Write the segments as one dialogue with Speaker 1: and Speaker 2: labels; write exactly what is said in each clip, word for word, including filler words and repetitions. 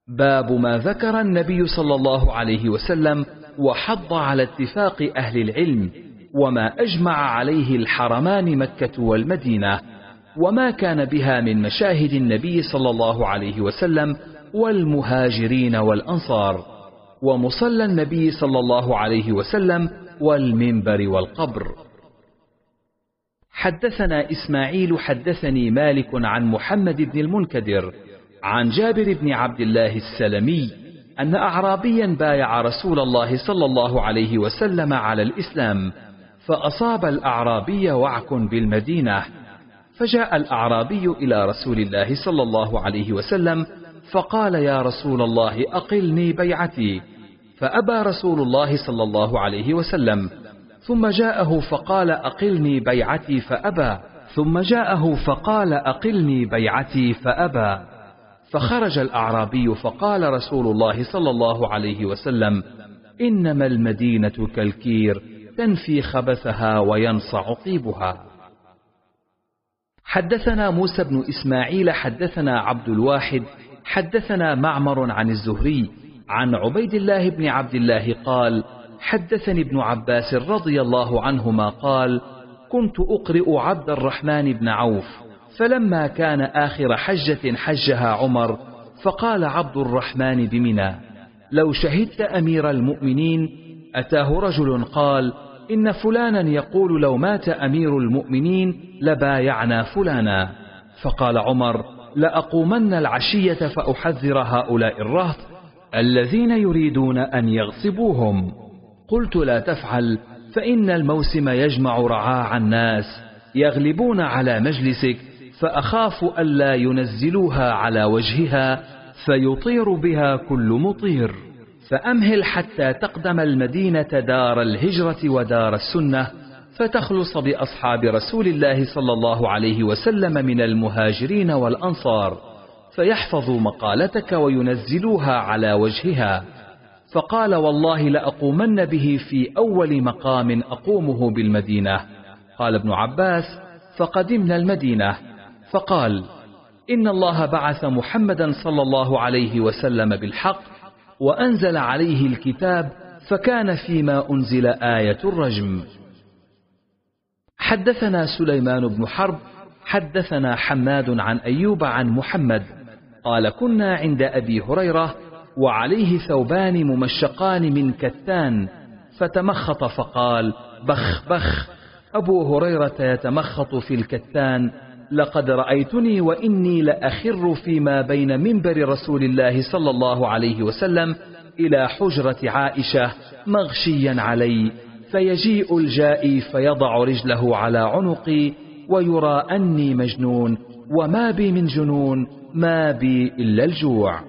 Speaker 1: باب ما ذكر النبي صلى الله عليه وسلم وحض على اتفاق أهل العلم، وما أجمع عليه الحرمان مكة والمدينة، وما كان بها من مشاهد النبي صلى الله عليه وسلم والمهاجرين والأنصار، ومصلى النبي صلى الله عليه وسلم والمنبر والقبر. حدثنا إسماعيل حدثني مالك عن محمد بن المنكدر عن جابر بن عبد الله السلمي أن أعرابيا بايع رسول الله صلى الله عليه وسلم على الإسلام، فأصاب الأعرابي وعك بالمدينة، فجاء الأعرابي إلى رسول الله صلى الله عليه وسلم فقال: يا رسول الله أقلني بيعتي، فأبى رسول الله صلى الله عليه وسلم، ثم جاءه فقال: أقلني بيعتي فأبى، ثم جاءه فقال: أقلني بيعتي فأبى، فخرج الأعرابي فقال رسول الله صلى الله عليه وسلم: إنما المدينة كالكير تنفي خبثها وينصع طيبها. حدثنا موسى بن إسماعيل حدثنا عبد الواحد حدثنا معمر عن الزهري عن عبيد الله بن عبد الله قال: حدثني ابن عباس رضي الله عنهما قال: كنت أقرئ عبد الرحمن بن عوف، فلما كان آخر حجة حجها عمر فقال عبد الرحمن بمنى: لو شهدت أمير المؤمنين. أتاه رجل قال: إن فلانا يقول لو مات أمير المؤمنين لبايعنا فلانا. فقال عمر: لأقومن العشية فأحذر هؤلاء الرهط الذين يريدون أن يغصبوهم. قلت: لا تفعل، فإن الموسم يجمع رعاع الناس يغلبون على مجلسك، فأخاف ألا ينزلوها على وجهها فيطير بها كل مطير، فأمهل حتى تقدم المدينة دار الهجرة ودار السنة، فتخلص بأصحاب رسول الله صلى الله عليه وسلم من المهاجرين والأنصار، فيحفظوا مقالتك وينزلوها على وجهها. فقال: والله لأقومن به في أول مقام أقومه بالمدينة. قال ابن عباس: فقدمنا المدينة، فقال: إن الله بعث محمدا صلى الله عليه وسلم بالحق، وأنزل عليه الكتاب، فكان فيما أنزل آية الرجم. حدثنا سليمان بن حرب حدثنا حماد عن أيوب عن محمد قال: كنا عند أبي هريرة وعليه ثوبان ممشقان من كتان، فتمخط فقال: بخ بخ. أبو هريرة يتمخط في الكتان: لقد رأيتني وإني لأخر فيما بين منبر رسول الله صلى الله عليه وسلم إلى حجرة عائشة مغشيا علي، فيجيء الجائي فيضع رجله على عنقي ويرى أني مجنون، وما بي من جنون، ما بي إلا الجوع.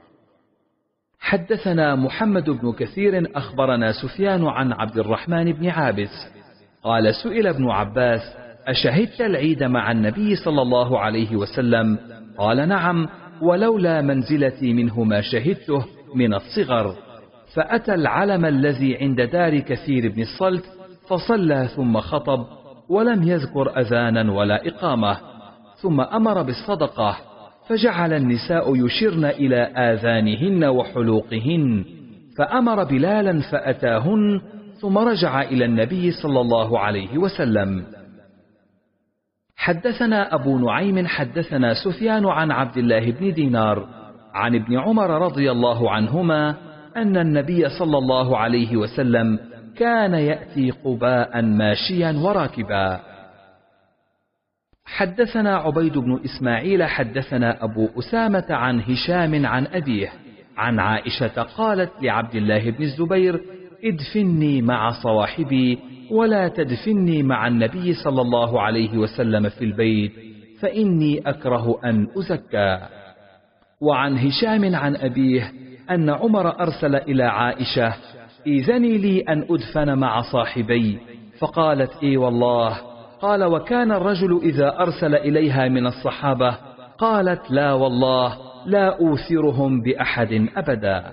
Speaker 1: حدثنا محمد بن كثير أخبرنا سفيان عن عبد الرحمن بن عابس قال: سئل ابن عباس: أشهدت العيد مع النبي صلى الله عليه وسلم؟ قال: نعم، ولولا منزلتي منه ما شهدته من الصغر. فأتى العلم الذي عند دار كثير بن الصلت فصلى ثم خطب، ولم يذكر أذانا ولا إقامة، ثم أمر بالصدقة، فجعل النساء يشرن إلى آذانهن وحلوقهن، فأمر بلالا فأتاهن، ثم رجع إلى النبي صلى الله عليه وسلم. حدثنا أبو نعيم حدثنا سفيان عن عبد الله بن دينار عن ابن عمر رضي الله عنهما أن النبي صلى الله عليه وسلم كان يأتي قباء ماشيا وراكبا. حدثنا عبيد بن إسماعيل حدثنا أبو أسامة عن هشام عن أبيه عن عائشة قالت لعبد الله بن الزبير: ادفني مع صواحبي ولا تدفني مع النبي صلى الله عليه وسلم في البيت، فإني أكره أن أزكى. وعن هشام عن أبيه أن عمر أرسل إلى عائشة: إذني لي أن أدفن مع صاحبي، فقالت: إي والله. قال: وكان الرجل إذا أرسل إليها من الصحابة قالت: لا والله، لا أوثرهم بأحد أبدا.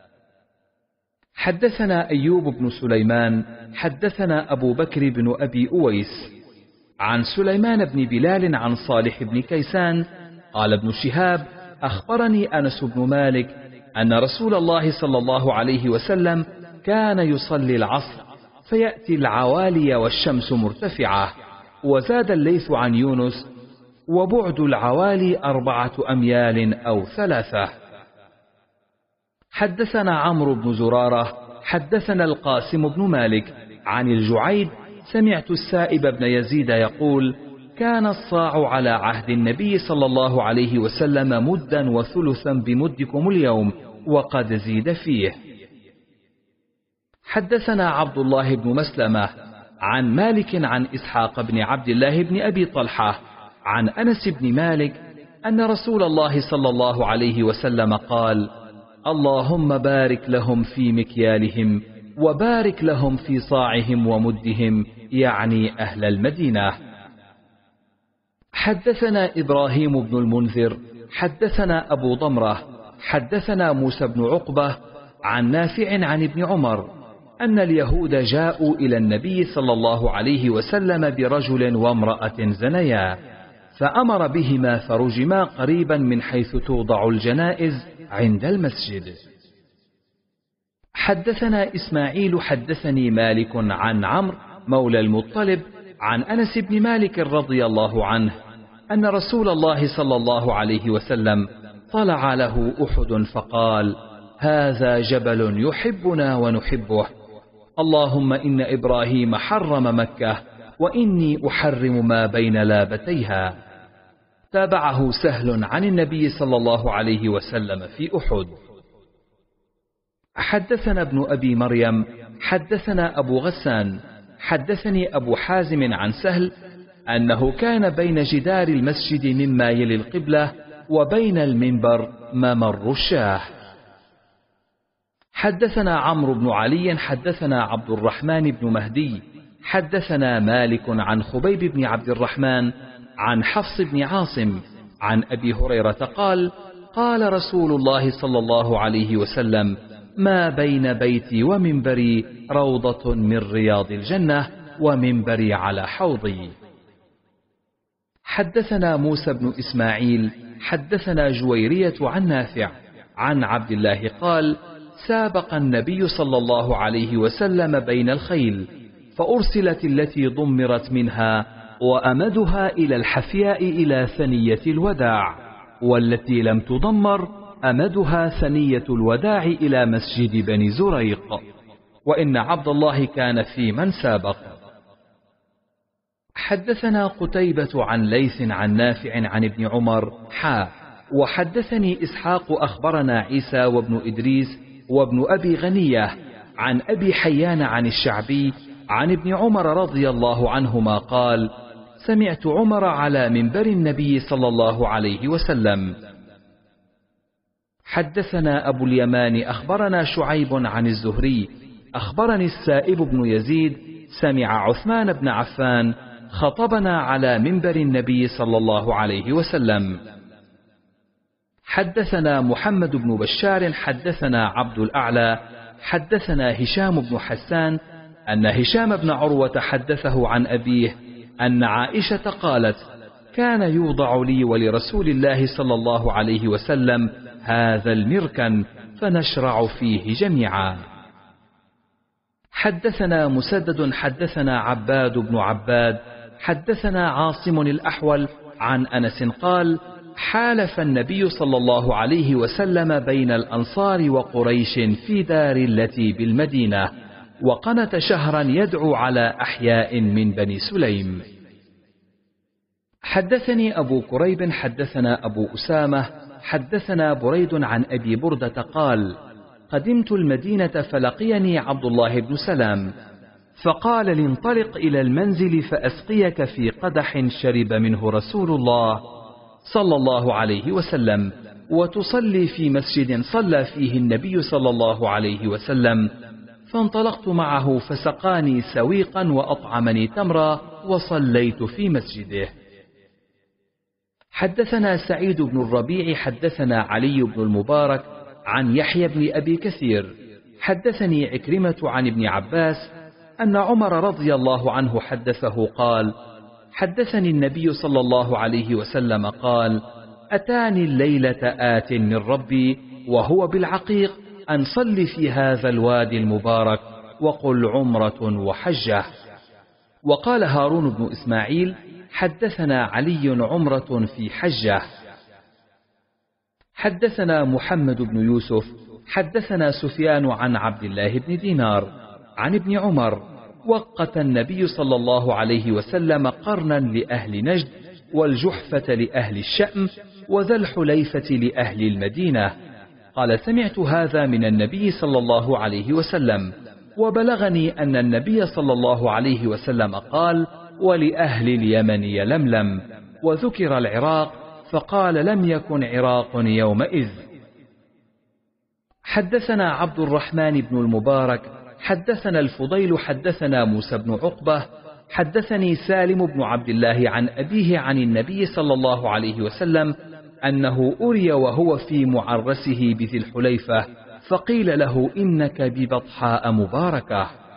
Speaker 1: حدثنا أيوب بن سليمان حدثنا أبو بكر بن أبي أويس عن سليمان بن بلال عن صالح بن كيسان قال ابن شهاب: أخبرني أنس بن مالك أن رسول الله صلى الله عليه وسلم كان يصلي العصر فيأتي العوالي والشمس مرتفعة. وزاد الليث عن يونس: وبعد العوالي أربعة أميال أو ثلاثة. حدثنا عمرو بن زرارة حدثنا القاسم بن مالك عن الجعيد سمعت السائب بن يزيد يقول: كان الصاع على عهد النبي صلى الله عليه وسلم مدا وثلثا بمدكم اليوم، وقد زيد فيه. حدثنا عبد الله بن مسلمة عن مالك عن إسحاق بن عبد الله بن أبي طلحة عن أنس بن مالك أن رسول الله صلى الله عليه وسلم قال: اللهم بارك لهم في مكيالهم وبارك لهم في صاعهم ومدهم، يعني أهل المدينة. حدثنا إبراهيم بن المنذر حدثنا أبو ضمرة حدثنا موسى بن عقبة عن نافع عن ابن عمر أن اليهود جاءوا إلى النبي صلى الله عليه وسلم برجل وامرأة زنيا، فأمر بهما فرجما قريبا من حيث توضع الجنائز عند المسجد. حدثنا إسماعيل حدثني مالك عن عمرو مولى المطلب عن أنس بن مالك رضي الله عنه أن رسول الله صلى الله عليه وسلم طلع له أحد فقال: هذا جبل يحبنا ونحبه، اللهم إن إبراهيم حرم مكة وإني أحرم ما بين لابتيها. تابعه سهل عن النبي صلى الله عليه وسلم في أحد. حدثنا ابن أبي مريم حدثنا أبو غسان حدثني أبو حازم عن سهل أنه كان بين جدار المسجد مما يلي القبلة وبين المنبر ممر الشاه. حدثنا عمرو بن علي حدثنا عبد الرحمن بن مهدي حدثنا مالك عن خبيب بن عبد الرحمن عن حفص بن عاصم عن أبي هريرة قال: قال رسول الله صلى الله عليه وسلم: ما بين بيتي ومنبري روضة من رياض الجنة، ومنبري على حوضي. حدثنا موسى بن إسماعيل حدثنا جويرية عن نافع عن عبد الله قال: سابق النبي صلى الله عليه وسلم بين الخيل، فأرسلت التي ضمرت منها وأمدها إلى الحفياء إلى ثنية الوداع، والتي لم تضمر أمدها ثنية الوداع إلى مسجد بني زريق، وإن عبد الله كان في من سابق. حدثنا قتيبة عن ليث عن نافع عن ابن عمر حا وحدثني إسحاق أخبرنا عيسى وابن إدريس وابن أبي غنية عن أبي حيان عن الشعبي عن ابن عمر رضي الله عنهما قال: سمعت عمر على منبر النبي صلى الله عليه وسلم. حدثنا أبو اليمان أخبرنا شعيب عن الزهري أخبرني السائب بن يزيد سمع عثمان بن عفان خطبنا على منبر النبي صلى الله عليه وسلم. حدثنا محمد بن بشار حدثنا عبد الأعلى حدثنا هشام بن حسان أن هشام بن عروة حدثه عن أبيه أن عائشة قالت: كان يوضع لي ولرسول الله صلى الله عليه وسلم هذا المركن فنشرع فيه جميعا. حدثنا مسدد حدثنا عباد بن عباد حدثنا عاصم الأحول عن أنس قال: حالف النبي صلى الله عليه وسلم بين الأنصار وقريش في دار التي بالمدينة، وقنت شهرا يدعو على أحياء من بني سليم. حدثني أبو كريب حدثنا أبو أسامة حدثنا بريد عن أبي بردة قال: قدمت المدينة فلقيني عبد الله بن سلام فقال: لانطلق إلى المنزل فأسقيك في قدح شرب منه رسول الله صلى الله عليه وسلم، وتصلي في مسجد صلى فيه النبي صلى الله عليه وسلم. فانطلقت معه فسقاني سويقا وأطعمني تمرا وصليت في مسجده. حدثنا سعيد بن الربيع حدثنا علي بن المبارك عن يحيى بن أبي كثير حدثني عكرمة عن ابن عباس أن عمر رضي الله عنه حدثه قال: حدثني النبي صلى الله عليه وسلم قال: أتاني الليلة آت من ربي وهو بالعقيق أن صل في هذا الوادي المبارك وقل عمرة وحجة. وقال هارون بن إسماعيل حدثنا علي عمرة في حجة. حدثنا محمد بن يوسف حدثنا سفيان عن عبد الله بن دينار عن ابن عمر وقت النبي صلى الله عليه وسلم قرنا لأهل نجد والجحفة لأهل الشأم وذا الحليفة لأهل المدينة. قال سمعت هذا من النبي صلى الله عليه وسلم، وبلغني أن النبي صلى الله عليه وسلم قال ولأهل اليمن يلملم، وذكر العراق فقال لم يكن عراق يومئذ. حدثنا عبد الرحمن بن المبارك حدثنا الفضيل حدثنا موسى بن عقبة حدثني سالم بن عبد الله عن أبيه عن النبي صلى الله عليه وسلم أنه أري وهو في معرسه بذي الحليفة فقيل له إنك ببطحاء مباركة.